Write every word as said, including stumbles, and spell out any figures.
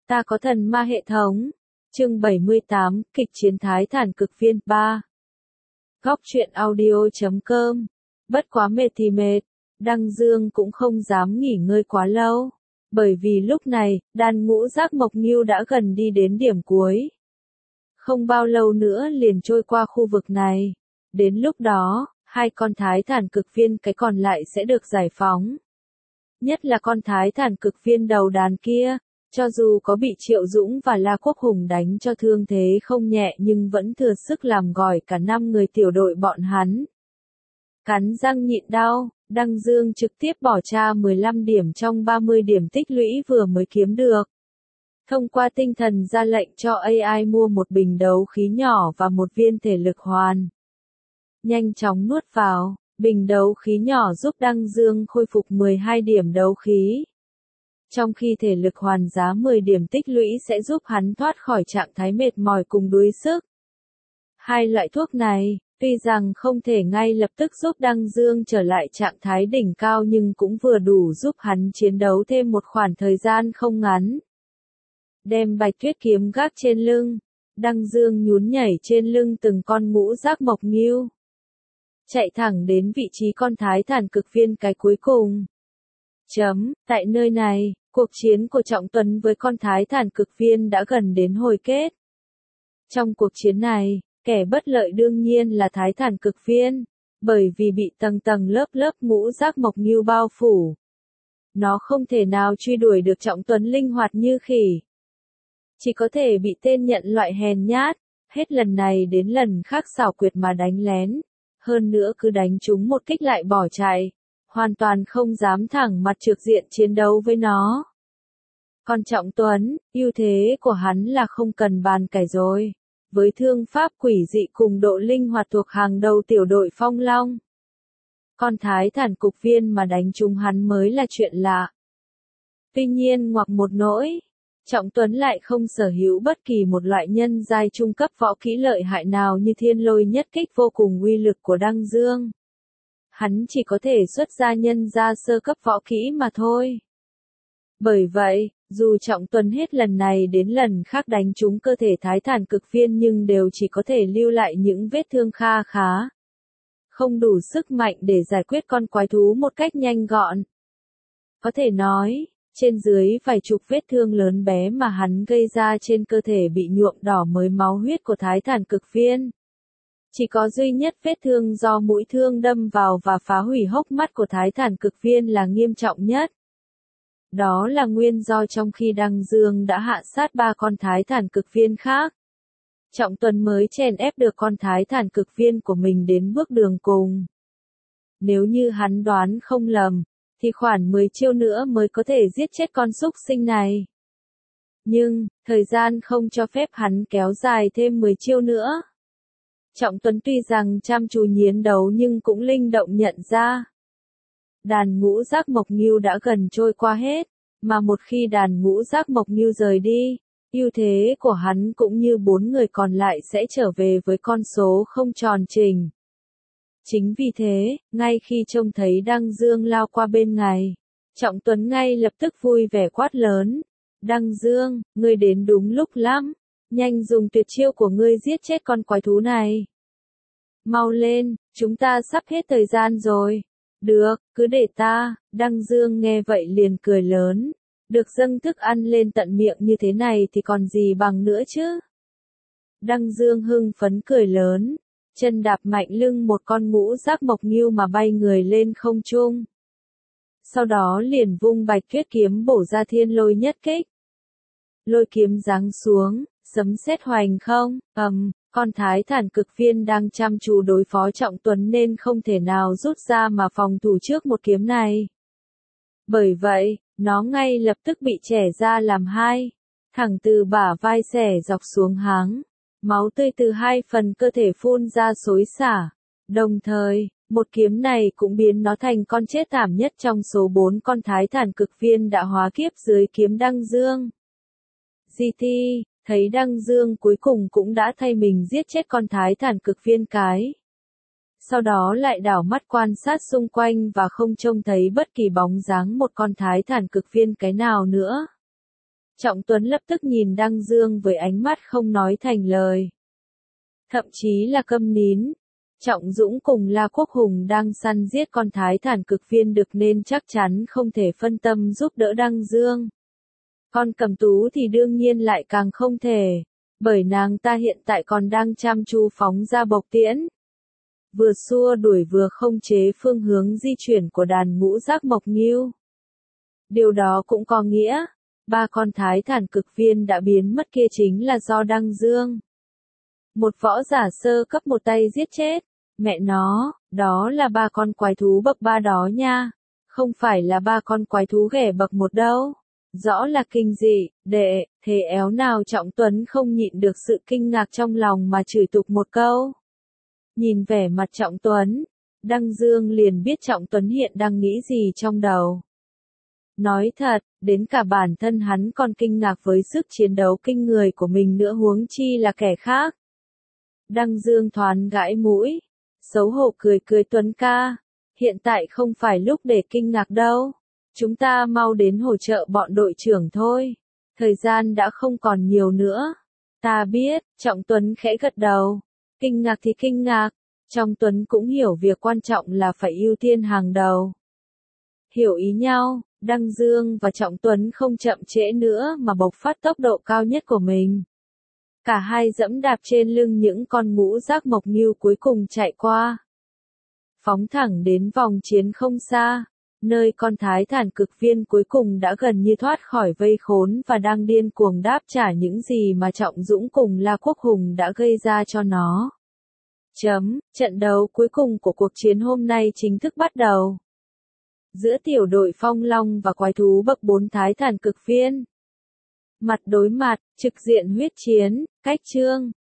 Ta có thần ma hệ thống. Chương bảy mươi tám, kịch chiến thái thản cực viên ba. Góc truyện audio chấm com. Bất quá mệt thì mệt, Đăng Dương cũng không dám nghỉ ngơi quá lâu. Bởi vì lúc này, đàn ngũ giác mộc nghiêu đã gần đi đến điểm cuối. Không bao lâu nữa liền trôi qua khu vực này. Đến lúc đó, hai con thái thản cực viên cái còn lại sẽ được giải phóng. Nhất là con thái thản cực viên đầu đàn kia, cho dù có bị Triệu Dũng và La Quốc Hùng đánh cho thương thế không nhẹ nhưng vẫn thừa sức làm gỏi cả năm người tiểu đội bọn hắn. Cắn răng nhịn đau, Đăng Dương trực tiếp bỏ ra mười lăm điểm trong ba mươi điểm tích lũy vừa mới kiếm được. Thông qua tinh thần ra lệnh cho a i mua một bình đấu khí nhỏ và một viên thể lực hoàn. Nhanh chóng nuốt vào, bình đấu khí nhỏ giúp Đăng Dương khôi phục mười hai điểm đấu khí. Trong khi thể lực hoàn giá mười điểm tích lũy sẽ giúp hắn thoát khỏi trạng thái mệt mỏi cùng đuối sức. Hai loại thuốc này, tuy rằng không thể ngay lập tức giúp Đăng Dương trở lại trạng thái đỉnh cao nhưng cũng vừa đủ giúp hắn chiến đấu thêm một khoảng thời gian không ngắn. Đem Bạch Tuyết kiếm gác trên lưng, Đăng Dương nhún nhảy trên lưng từng con ngũ giác mộc nghiêu. Chạy thẳng đến vị trí con thái thản cực viên cái cuối cùng. Chấm, tại nơi này, cuộc chiến của Trọng Tuấn với con thái thản cực viên đã gần đến hồi kết. Trong cuộc chiến này, kẻ bất lợi đương nhiên là thái thản cực viên, bởi vì bị tầng tầng lớp lớp ngũ giác mộc nghiêu bao phủ. Nó không thể nào truy đuổi được Trọng Tuấn linh hoạt như khỉ. Chỉ có thể bị tên nhận loại hèn nhát, hết lần này đến lần khác xảo quyệt mà đánh lén. Hơn nữa cứ đánh chúng một kích lại bỏ chạy, hoàn toàn không dám thẳng mặt trực diện chiến đấu với nó. Còn Trọng Tuấn, ưu thế của hắn là không cần bàn cãi rồi. Với thương pháp quỷ dị cùng độ linh hoạt thuộc hàng đầu tiểu đội Phong Long. Con thái thản cục viên mà đánh trúng hắn mới là chuyện lạ. Tuy nhiên ngoặc một nỗi, Trọng Tuấn lại không sở hữu bất kỳ một loại nhân giai trung cấp võ kỹ lợi hại nào như thiên lôi nhất kích vô cùng uy lực của Đăng Dương. Hắn chỉ có thể xuất ra nhân gia sơ cấp võ kỹ mà thôi. Bởi vậy, dù Trọng Tuấn hết lần này đến lần khác đánh trúng cơ thể thái thản cực viên nhưng đều chỉ có thể lưu lại những vết thương kha khá. Không đủ sức mạnh để giải quyết con quái thú một cách nhanh gọn. Có thể nói, trên dưới vài chục vết thương lớn bé mà hắn gây ra trên cơ thể bị nhuộm đỏ mới máu huyết của thái thản cực viên. Chỉ có duy nhất vết thương do mũi thương đâm vào và phá hủy hốc mắt của thái thản cực viên là nghiêm trọng nhất. Đó là nguyên do trong khi Đăng Dương đã hạ sát ba con thái thản cực viên khác, Trọng Tuấn mới chèn ép được con thái thản cực viên của mình đến bước đường cùng. Nếu như hắn đoán không lầm, thì khoảng mười chiêu nữa mới có thể giết chết con súc sinh này. Nhưng, thời gian không cho phép hắn kéo dài thêm mười chiêu nữa. Trọng Tuấn tuy rằng chăm chú chiến đấu nhưng cũng linh động nhận ra. Đàn ngũ giác mộc nghiêu đã gần trôi qua hết, mà một khi đàn ngũ giác mộc nghiêu rời đi, ưu thế của hắn cũng như bốn người còn lại sẽ trở về với con số không tròn trĩnh. Chính vì thế, ngay khi trông thấy Đăng Dương lao qua bên này, Trọng Tuấn ngay lập tức vui vẻ quát lớn. Đăng Dương, ngươi đến đúng lúc lắm, nhanh dùng tuyệt chiêu của ngươi giết chết con quái thú này. Mau lên, chúng ta sắp hết thời gian rồi. Được, cứ để ta. Đăng Dương nghe vậy liền cười lớn. Được dâng thức ăn lên tận miệng như thế này thì còn gì bằng nữa chứ. Đăng Dương hưng phấn cười lớn. Chân đạp mạnh lưng một con ngũ giác mộc nghiêu mà bay người lên không trung. Sau đó liền vung Bạch Tuyết kiếm bổ ra thiên lôi nhất kích. Lôi kiếm giáng xuống, sấm sét hoành không, ầm, con thái thản cực viên đang chăm chú đối phó Trọng Tuấn nên không thể nào rút ra mà phòng thủ trước một kiếm này. Bởi vậy, nó ngay lập tức bị chẻ ra làm hai, thẳng từ bả vai xẻ dọc xuống háng. Máu tươi từ hai phần cơ thể phun ra xối xả. Đồng thời, một kiếm này cũng biến nó thành con chết thảm nhất trong số bốn con thái thản cực viên đã hóa kiếp dưới kiếm Đăng Dương. giê tê, thấy Đăng Dương cuối cùng cũng đã thay mình giết chết con thái thản cực viên cái. Sau đó lại đảo mắt quan sát xung quanh và không trông thấy bất kỳ bóng dáng một con thái thản cực viên cái nào nữa. Trọng Tuấn lập tức nhìn Đăng Dương với ánh mắt không nói thành lời. Thậm chí là câm nín. Trọng Dũng cùng La Quốc Hùng đang săn giết con thái thản cực viên đực nên chắc chắn không thể phân tâm giúp đỡ Đăng Dương. Con Cầm Tú thì đương nhiên lại càng không thể, bởi nàng ta hiện tại còn đang chăm chú phóng ra bộc tiễn. Vừa xua đuổi vừa không chế phương hướng di chuyển của đàn ngũ giác mộc nghiêu. Điều đó cũng có nghĩa, ba con thái thản cực viên đã biến mất kia chính là do Đăng Dương. Một võ giả sơ cấp một tay giết chết, mẹ nó, đó là ba con quái thú bậc ba đó nha, không phải là ba con quái thú ghẻ bậc một đâu. Rõ là kinh dị, đệ, thế éo nào Trọng Tuấn không nhịn được sự kinh ngạc trong lòng mà chửi tục một câu. Nhìn vẻ mặt Trọng Tuấn, Đăng Dương liền biết Trọng Tuấn hiện đang nghĩ gì trong đầu. Nói thật, đến cả bản thân hắn còn kinh ngạc với sức chiến đấu kinh người của mình nữa huống chi là kẻ khác. Đăng Dương thoáng gãi mũi, xấu hổ cười cười Tuấn ca, hiện tại không phải lúc để kinh ngạc đâu. Chúng ta mau đến hỗ trợ bọn đội trưởng thôi. Thời gian đã không còn nhiều nữa. Ta biết, Trọng Tuấn khẽ gật đầu. Kinh ngạc thì kinh ngạc. Trong Tuấn cũng hiểu việc quan trọng là phải ưu tiên hàng đầu. Hiểu ý nhau, Đăng Dương và Trọng Tuấn không chậm trễ nữa mà bộc phát tốc độ cao nhất của mình. Cả hai dẫm đạp trên lưng những con ngũ giác mộc nghiêu cuối cùng chạy qua. Phóng thẳng đến vòng chiến không xa. Nơi con thái thản cực viên cuối cùng đã gần như thoát khỏi vây khốn và đang điên cuồng đáp trả những gì mà Trọng Dũng cùng La Quốc Hùng đã gây ra cho nó. Chấm, trận đấu cuối cùng của cuộc chiến hôm nay chính thức bắt đầu. Giữa tiểu đội Phong Long và quái thú bậc bốn thái thản cực viên. Mặt đối mặt, trực diện huyết chiến, cách chương.